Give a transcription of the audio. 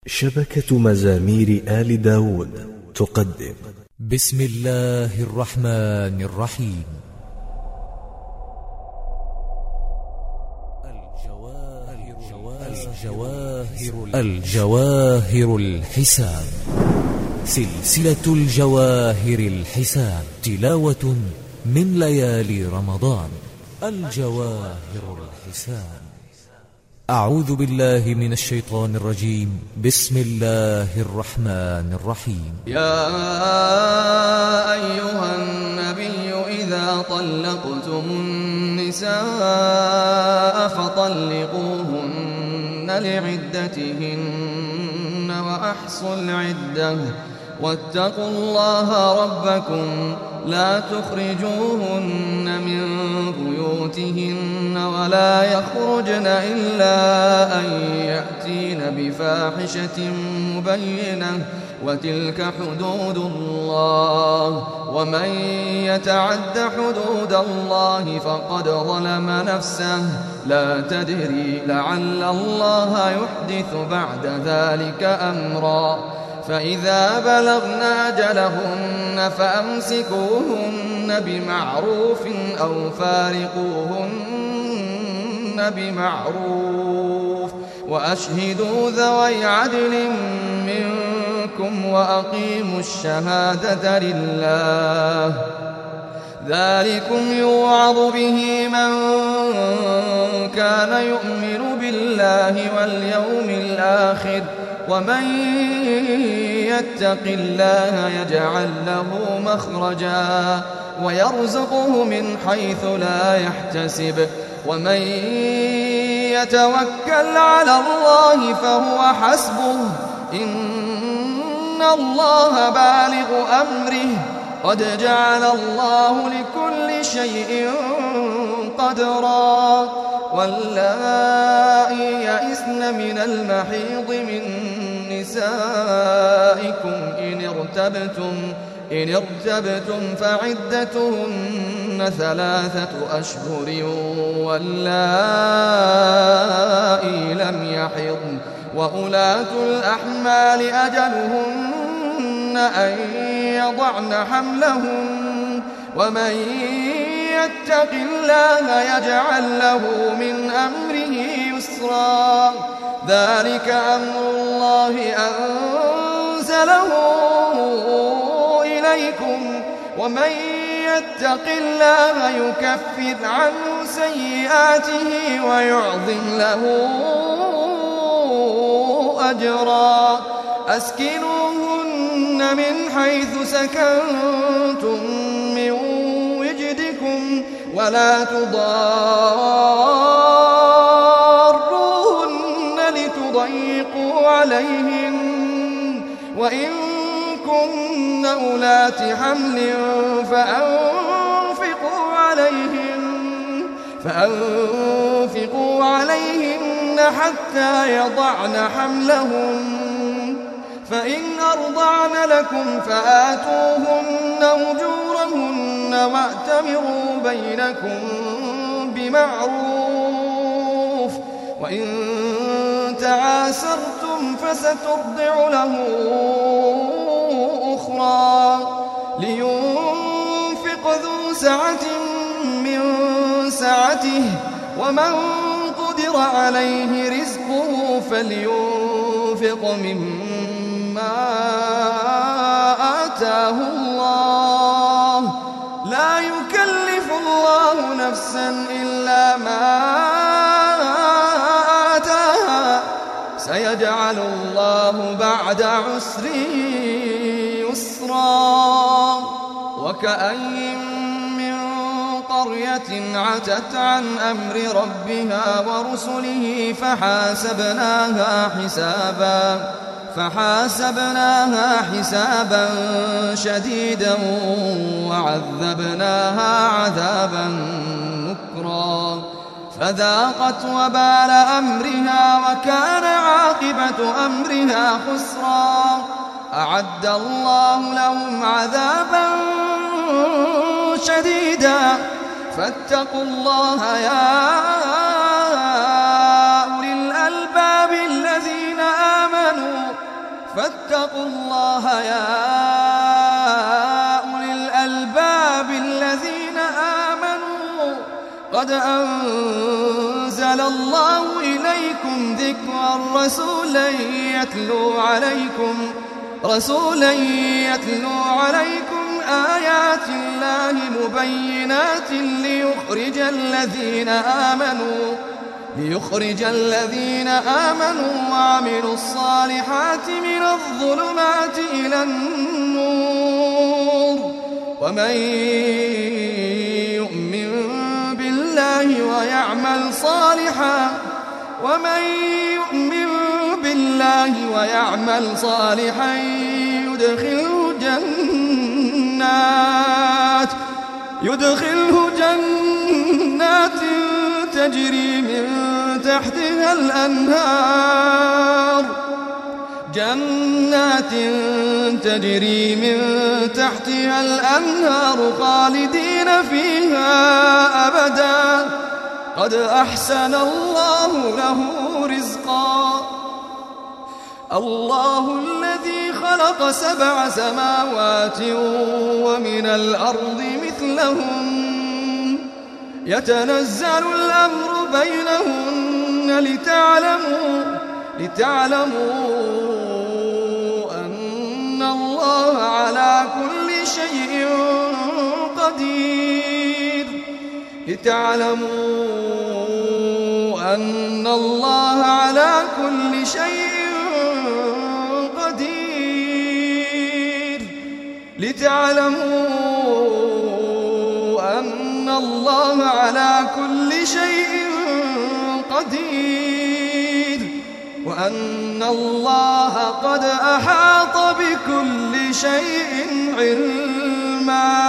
شبكة مزامير آل داود تقدم بسم الله الرحمن الرحيم. الجواهر الحسان، سلسلة الجواهر الحسان، تلاوة من ليالي رمضان. الجواهر الحسان. أعوذ بالله من الشيطان الرجيم. بسم الله الرحمن الرحيم. يا أيها النبي إذا طلقتم النساء فطلقوهن لعدتهن وأحصوا العدة واتقوا الله ربكم لا تخرجوهن من بيوتهن ولا يخرجن إلا أن يأتين بفاحشة مبينة وتلك حدود الله ومن يتعد حدود الله فقد ظلم نفسه لا تدري لعل الله يحدث بعد ذلك أمرا فإذا بلغن أجلهن فأمسكوهن بمعروف أو فارقوهن بمعروف وأشهدوا ذوي عدل منكم وأقيموا الشهادة لله ذلكم يوعظ به من كان يؤمن بالله واليوم الآخر ومن يتق الله يجعل له مخرجا ويرزقه من حيث لا يحتسب ومن يتوكل على الله فهو حسبه إن الله بالغ أمره قد جعل الله لكل شيء قدرا واللائي يئسن من المحيض من نسائكم إن ارتبتم فعدتهن 3 أشهر واللائي لم يحضن وأولاة الأحمال أجلهن أن يضعن حملهن ومن يتق الله يجعل له من أمره يسرا ذلك أمر الله أنزله إليكم ومن يتق الله يكفر عنه سيئاته ويعظم له أجرا أسكنوهن من حيث سكنتم من وجدكم ولا تضاروهن لتضيقوا عليهن وإن كن أولات حمل فأنفقوا عليهن حتى يضعن حملهن فإن أرضعن لكم فآتوهن أجورهن واعتمروا بينكم بمعروف وإن تعاسرتم فسترضع له أخرى لينفق ذو سعة من سعته ومن قدر عليه رزقه فلينفق مما آتاه الله لا يكلف الله نفسا إلا ما آتاها سيجعل الله بعد عسر يسرا وكأين من قرية عتت عن أمر ربها ورسله فحاسبناها حسابا شديدا وعذبناها عذابا نكرا فذاقت وبال أمرها وكان عاقبة أمرها خسرا أعد الله لهم عذابا شديدا فاتقوا الله يا أولي الألباب الذين آمنوا فاتقوا الله يا أولي الألباب الذين آمنوا قد أنزل الله إليكم ذكرا رسولا يتلو عليكم آيات الله مبينات ليخرج الذين آمنوا وعملوا الصالحات من الظلمات إلى النور ومن يؤمن بالله ويعمل صالحا يدخله جنات تجري من تحتها الأنهار خالدين فيها أبدا قد أحسن الله له رزقا الله الذي خلق 7 سماوات ومن الأرض مثلهم يتنزل الأمر بينهن لتعلموا أن الله على كل شيء قدير وأن الله قد أحاط بكل شيء علما